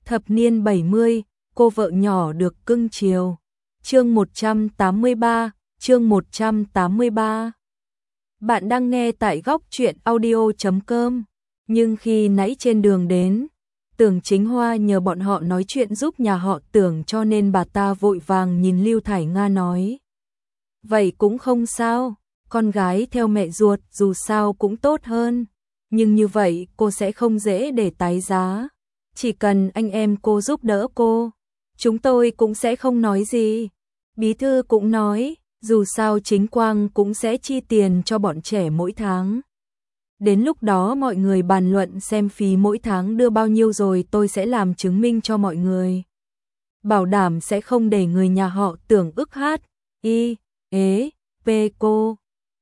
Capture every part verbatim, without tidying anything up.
Thập niên bảy mươi, cô vợ nhỏ được cưng chiều. Chương một trăm tám mươi ba, chương một trăm tám mươi ba. Bạn đang nghe tại góc truyện audio chấm com. Nhưng khi nãy trên đường đến, Tưởng Chính Hoa nhờ bọn họ nói chuyện giúp nhà họ Tưởng, cho nên bà ta vội vàng nhìn Lưu Thải Nga nói: "Vậy cũng không sao, con gái theo mẹ ruột dù sao cũng tốt hơn, nhưng như vậy cô sẽ không dễ để tái giá. Chỉ cần anh em cô giúp đỡ cô, chúng tôi cũng sẽ không nói gì." Bí thư cũng nói, dù sao Chính Quang cũng sẽ chi tiền cho bọn trẻ mỗi tháng. Đến lúc đó mọi người bàn luận xem phí mỗi tháng đưa bao nhiêu rồi tôi sẽ làm chứng minh cho mọi người. Bảo đảm sẽ không để người nhà họ Tưởng ức hát, y, ế, p cô.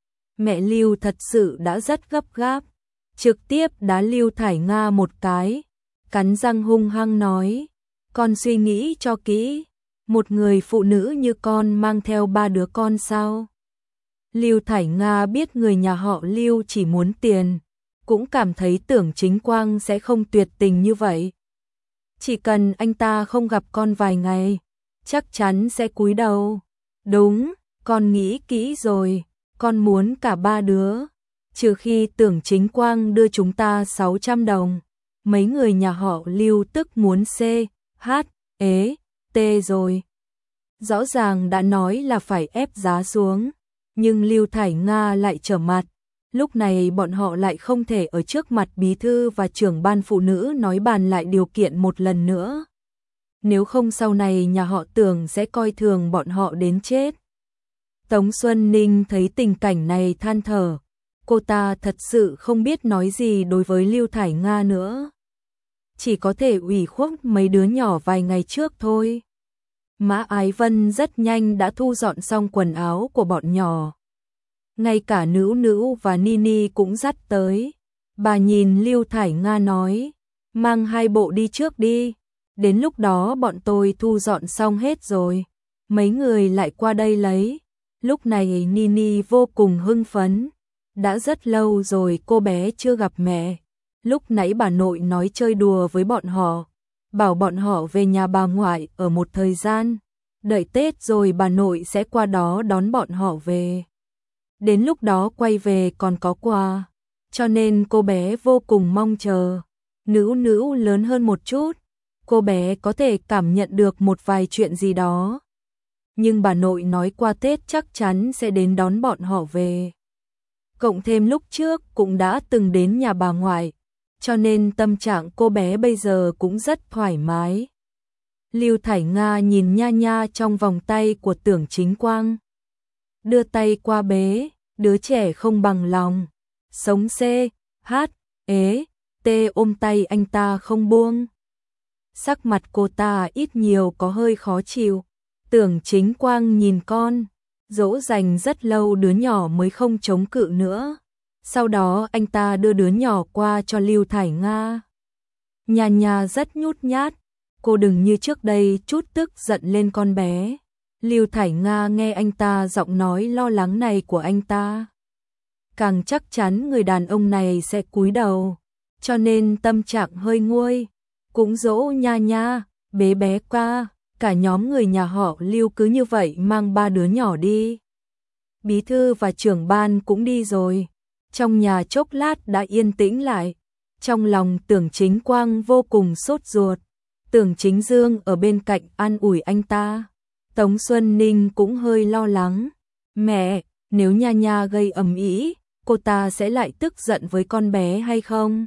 Mẹ Lưu thật sự đã rất gấp gáp, trực tiếp đá Lưu Thải Nga một cái, cắn răng hung hăng nói: "Con suy nghĩ cho kỹ, một người phụ nữ như con mang theo ba đứa con sao?" Lưu Thải Nga biết người nhà họ Lưu chỉ muốn tiền, cũng cảm thấy Tưởng Chính Quang sẽ không tuyệt tình như vậy. Chỉ cần anh ta không gặp con vài ngày, chắc chắn sẽ cúi đầu. "Đúng, con nghĩ kỹ rồi, con muốn cả ba đứa, trừ khi Tưởng Chính Quang đưa chúng ta sáu trăm đồng. Mấy người nhà họ Lưu tức muốn C, H, ế, T rồi." Rõ ràng đã nói là phải ép giá xuống, nhưng Lưu Thải Nga lại trở mặt. Lúc này bọn họ lại không thể ở trước mặt bí thư và trưởng ban phụ nữ nói bàn lại điều kiện một lần nữa. Nếu không sau này nhà họ Tưởng sẽ coi thường bọn họ đến chết. Tống Xuân Ninh thấy tình cảnh này than thở. Cô ta thật sự không biết nói gì đối với Lưu Thải Nga nữa. Chỉ có thể ủy khuất mấy đứa nhỏ vài ngày trước thôi. Mã Ái Vân rất nhanh đã thu dọn xong quần áo của bọn nhỏ. Ngay cả Nữu Nữu và Nini cũng dắt tới. Bà nhìn Lưu Thải Nga nói: "Mang hai bộ đi trước đi, đến lúc đó bọn tôi thu dọn xong hết rồi, mấy người lại qua đây lấy." Lúc này Nini vô cùng hưng phấn. Đã rất lâu rồi cô bé chưa gặp mẹ. Lúc nãy bà nội nói chơi đùa với bọn họ, bảo bọn họ về nhà bà ngoại ở một thời gian, đợi Tết rồi bà nội sẽ qua đó đón bọn họ về. Đến lúc đó quay về còn có quà, cho nên cô bé vô cùng mong chờ. Nữu Nữu lớn hơn một chút, cô bé có thể cảm nhận được một vài chuyện gì đó. Nhưng bà nội nói qua Tết chắc chắn sẽ đến đón bọn họ về. Cộng thêm lúc trước cũng đã từng đến nhà bà ngoại, cho nên tâm trạng cô bé bây giờ cũng rất thoải mái. Lưu Thải Nga nhìn nha nha trong vòng tay của Tưởng Chính Quang, đưa tay qua bế, đứa trẻ không bằng lòng. Sống C, H, ế, T ôm tay anh ta không buông. Sắc mặt cô ta ít nhiều có hơi khó chịu. Tưởng Chính Quang nhìn con, dỗ dành rất lâu đứa nhỏ mới không chống cự nữa. Sau đó anh ta đưa đứa nhỏ qua cho Lưu Thải Nga. Nha nha rất nhút nhát, cô đừng như trước đây chút tức giận lên con bé. Lưu Thải Nga nghe anh ta giọng nói lo lắng này của anh ta, càng chắc chắn người đàn ông này sẽ cúi đầu, cho nên tâm trạng hơi nguôi. Cũng dỗ nha nha, bế bé qua, cả nhóm người nhà họ Lưu cứ như vậy mang ba đứa nhỏ đi. Bí thư và trưởng ban cũng đi rồi. Trong nhà chốc lát đã yên tĩnh lại. Trong lòng Tưởng Chính Quang vô cùng sốt ruột. Tưởng Chính Dương ở bên cạnh an ủi anh ta. Tống Xuân Ninh cũng hơi lo lắng. "Mẹ, nếu nha nha gây ầm ĩ, cô ta sẽ lại tức giận với con bé hay không?"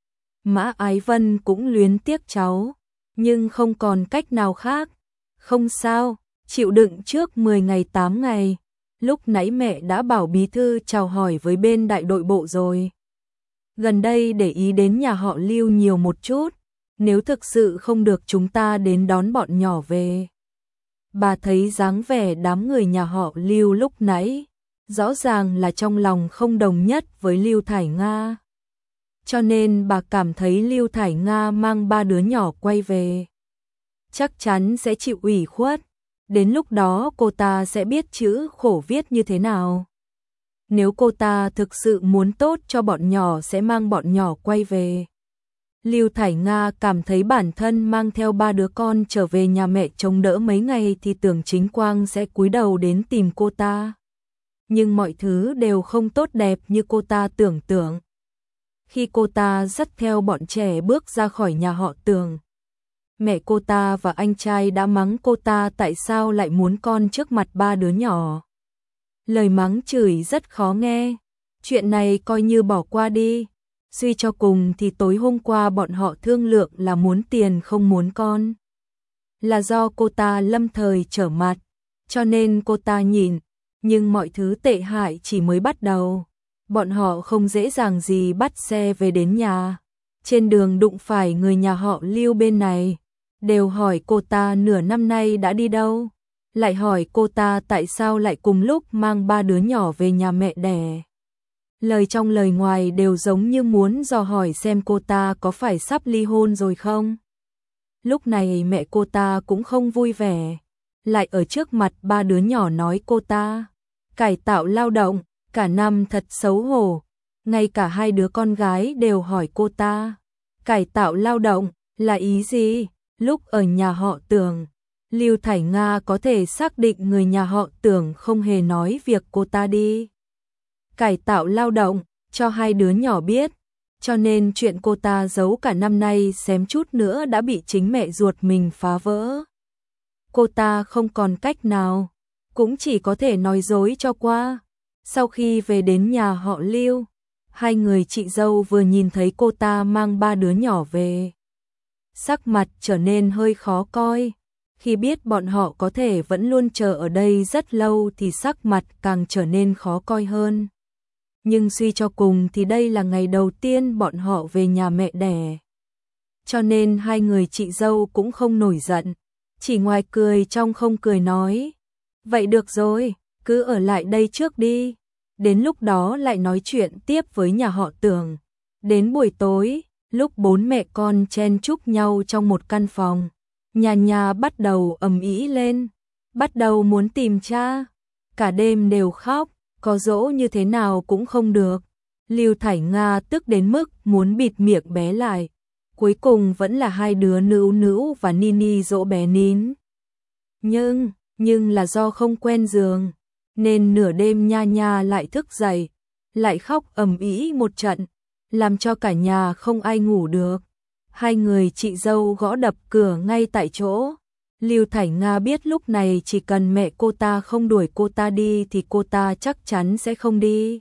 Mã Ái Vân cũng luyến tiếc cháu, nhưng không còn cách nào khác. "Không sao, chịu đựng trước mười ngày tám ngày. Lúc nãy mẹ đã bảo bí thư chào hỏi với bên đại đội bộ rồi. Gần đây để ý đến nhà họ Lưu nhiều một chút, nếu thực sự không được chúng ta đến đón bọn nhỏ về." Bà thấy dáng vẻ đám người nhà họ Lưu lúc nãy, rõ ràng là trong lòng không đồng nhất với Lưu Thải Nga. Cho nên bà cảm thấy Lưu Thải Nga mang ba đứa nhỏ quay về, chắc chắn sẽ chịu ủy khuất. Đến lúc đó cô ta sẽ biết chữ khổ viết như thế nào. Nếu cô ta thực sự muốn tốt cho bọn nhỏ sẽ mang bọn nhỏ quay về. Lưu Thải Nga cảm thấy bản thân mang theo ba đứa con trở về nhà mẹ chống đỡ mấy ngày thì tưởng Chính Quang sẽ cúi đầu đến tìm cô ta. Nhưng mọi thứ đều không tốt đẹp như cô ta tưởng tượng. Khi cô ta dắt theo bọn trẻ bước ra khỏi nhà họ Tường, mẹ cô ta và anh trai đã mắng cô ta tại sao lại muốn con trước mặt ba đứa nhỏ. Lời mắng chửi rất khó nghe, chuyện này coi như bỏ qua đi. Suy cho cùng thì tối hôm qua bọn họ thương lượng là muốn tiền không muốn con. Là do cô ta lâm thời trở mặt, cho nên cô ta nhịn, nhưng mọi thứ tệ hại chỉ mới bắt đầu. Bọn họ không dễ dàng gì bắt xe về đến nhà. Trên đường đụng phải người nhà họ Lưu bên này, đều hỏi cô ta nửa năm nay đã đi đâu, lại hỏi cô ta tại sao lại cùng lúc mang ba đứa nhỏ về nhà mẹ đẻ. Lời trong lời ngoài đều giống như muốn dò hỏi xem cô ta có phải sắp ly hôn rồi không. Lúc này mẹ cô ta cũng không vui vẻ, lại ở trước mặt ba đứa nhỏ nói cô ta cải tạo lao động, cả năm thật xấu hổ. Ngay cả hai đứa con gái đều hỏi cô ta cải tạo lao động là ý gì. Lúc ở nhà họ Tường, Lưu Thải Nga có thể xác định người nhà họ Tường không hề nói việc cô ta đi cải tạo lao động cho hai đứa nhỏ biết, cho nên chuyện cô ta giấu cả năm nay xém chút nữa đã bị chính mẹ ruột mình phá vỡ. Cô ta không còn cách nào, cũng chỉ có thể nói dối cho qua. Sau khi về đến nhà họ Lưu, hai người chị dâu vừa nhìn thấy cô ta mang ba đứa nhỏ về, sắc mặt trở nên hơi khó coi. Khi biết bọn họ có thể vẫn luôn chờ ở đây rất lâu thì sắc mặt càng trở nên khó coi hơn. Nhưng suy cho cùng thì đây là ngày đầu tiên bọn họ về nhà mẹ đẻ, cho nên hai người chị dâu cũng không nổi giận, chỉ ngoài cười trong không cười nói, vậy được rồi, cứ ở lại đây trước đi, đến lúc đó lại nói chuyện tiếp với nhà họ Tường. Đến buổi tối, lúc bốn mẹ con chen chúc nhau trong một căn phòng, nhà nhà bắt đầu ầm ĩ lên, bắt đầu muốn tìm cha, cả đêm đều khóc, có dỗ như thế nào cũng không được. Lưu Thải Nga tức đến mức muốn bịt miệng bé lại, cuối cùng vẫn là hai đứa Nữu Nữu và Nini dỗ bé nín. Nhưng, nhưng là do không quen giường, nên nửa đêm nha nha lại thức dậy, lại khóc ầm ĩ một trận, làm cho cả nhà không ai ngủ được. Hai người chị dâu gõ đập cửa ngay tại chỗ. Lưu Thải Nga biết lúc này chỉ cần mẹ cô ta không đuổi cô ta đi thì cô ta chắc chắn sẽ không đi.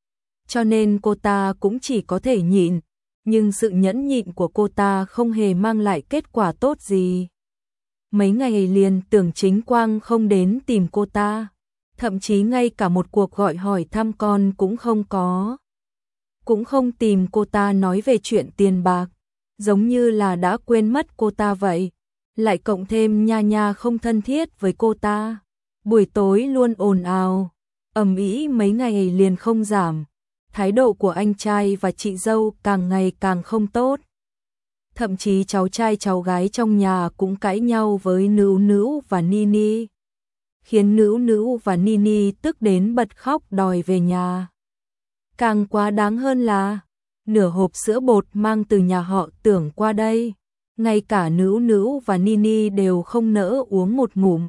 Cho nên cô ta cũng chỉ có thể nhịn, nhưng sự nhẫn nhịn của cô ta không hề mang lại kết quả tốt gì. Mấy ngày liền tưởng Chính Quang không đến tìm cô ta, thậm chí ngay cả một cuộc gọi hỏi thăm con cũng không có. Cũng không tìm cô ta nói về chuyện tiền bạc, giống như là đã quên mất cô ta vậy. Lại cộng thêm nha nha không thân thiết với cô ta, buổi tối luôn ồn ào, ầm ĩ mấy ngày liền không giảm. Thái độ của anh trai và chị dâu càng ngày càng không tốt. Thậm chí cháu trai cháu gái trong nhà cũng cãi nhau với Nữu Nữu và Nini, khiến Nữu Nữu và Nini tức đến bật khóc đòi về nhà. Càng quá đáng hơn là nửa hộp sữa bột mang từ nhà họ Tưởng qua đây, ngay cả Nữu Nữu và Nini đều không nỡ uống một ngụm.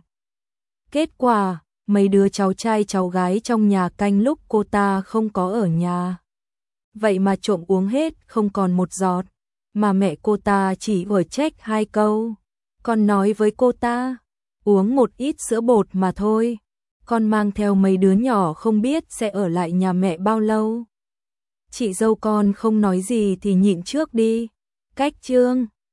Kết quả, mấy đứa cháu trai cháu gái trong nhà canh lúc cô ta không có ở nhà, vậy mà trộm uống hết không còn một giọt, mà mẹ cô ta chỉ vừa trách hai câu, còn nói với cô ta, uống một ít sữa bột mà thôi, con mang theo mấy đứa nhỏ không biết sẽ ở lại nhà mẹ bao lâu. Chị dâu con không nói gì thì nhịn trước đi. Cách chương